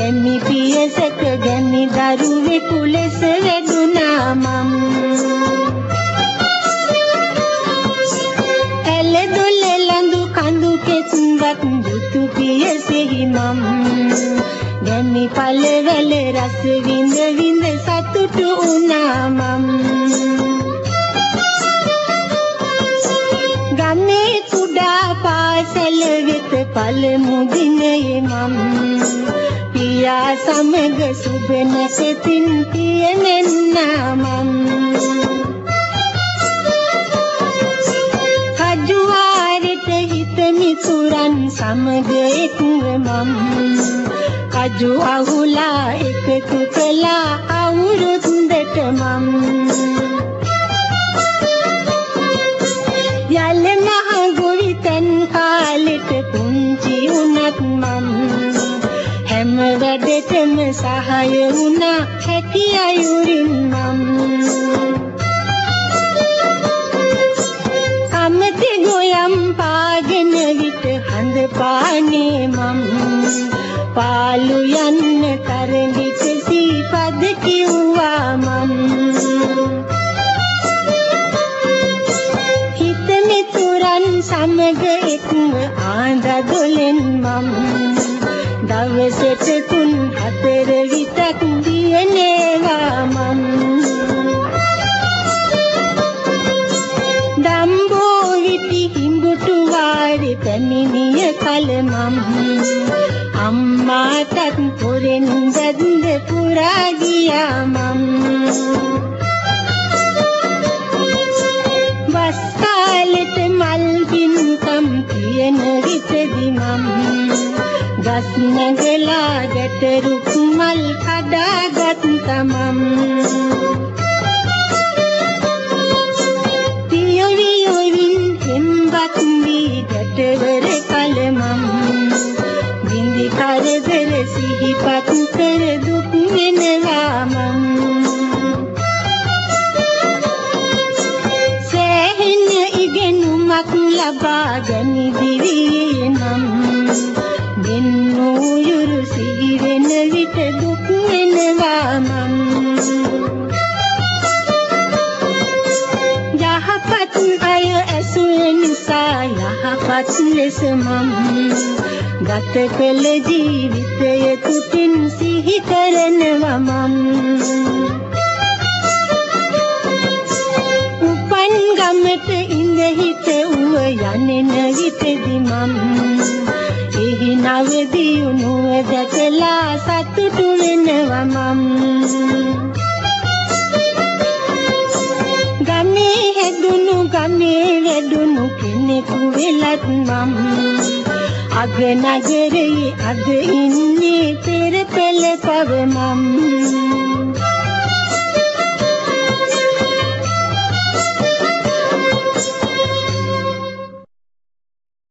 ගැමි පියසක ගැමි දරුවෙකු ලෙස වැඩුණා මම්. ඇල දොල ලඳු කඳු කෙත්වත් දුතු පියසෙහි මම්. ගැමි පළවැල රස විඳ විඳ සතුටු වුණා මම්. ගමේ කුඩා පාසල වෙත පළමු දිනයේ මම්. පියා සමග සුබ නැසෙතින් පියමෙන්නා මම්. කජුවාරෙට හිත මිතුරන් සමග එක්ව මම්. කජු අහුලා එකතු කළා අවුරුද්දට මම්. යල මහ ගොවිතැන් කාලෙට පුංචි වුණත් මම්. හැම වැඩටම සහාය වුණා හැකි අයුරින් මම්. අමති ගොයම් පාගෙන විට හඳ පානේ මම්. පාලු යන්න තරඟිට සීපද කිව්වා මම්. හිත මිතුරන් සමග එක්ව ආඳ දොලෙන් මම්. දවසට 3-4 විටක් දියනේවා මම්. දම්බෝ විටි හිඹුටු වාරේ පැමිණිය කල මම්. අම්මාටත් පොරෙන් දැන්ද පුරා ගියා මම්. වස් කාලෙට මල් පින්කම් කියන විටදි මම්. ගස් නැගලා ගැටරුක් මල් කඩාගත් තමම්. පියවියොවින් හෙම්බත් වී ගැටවර කලමම්. බින්දි කරදර සිහිපත් කර දුක් වෙනවා මම්. සෑහෙන ඉගෙනුමක් ලබා ගනි දිවියේ නම්. දෙන්නෝයුරු සිහි වෙන විට දුක් වෙනවා මම්. යහපත් අය ඇසුර නිසා යහපත් ලෙස මම්. ගත කළ ජීවිතය තුටින් සිහි කරනවා මම්. උපන් ගමට ඉඳ හිට උව යනෙන විටදි මම්. එහි නවදියුණුව දැකලා සතුටු වෙනවා මම්. ගමේ හැදුණු ගමේ වැඩුණු කෙනෙකු වෙලත් මම්. අග නගරයේ අද ඉන්නේ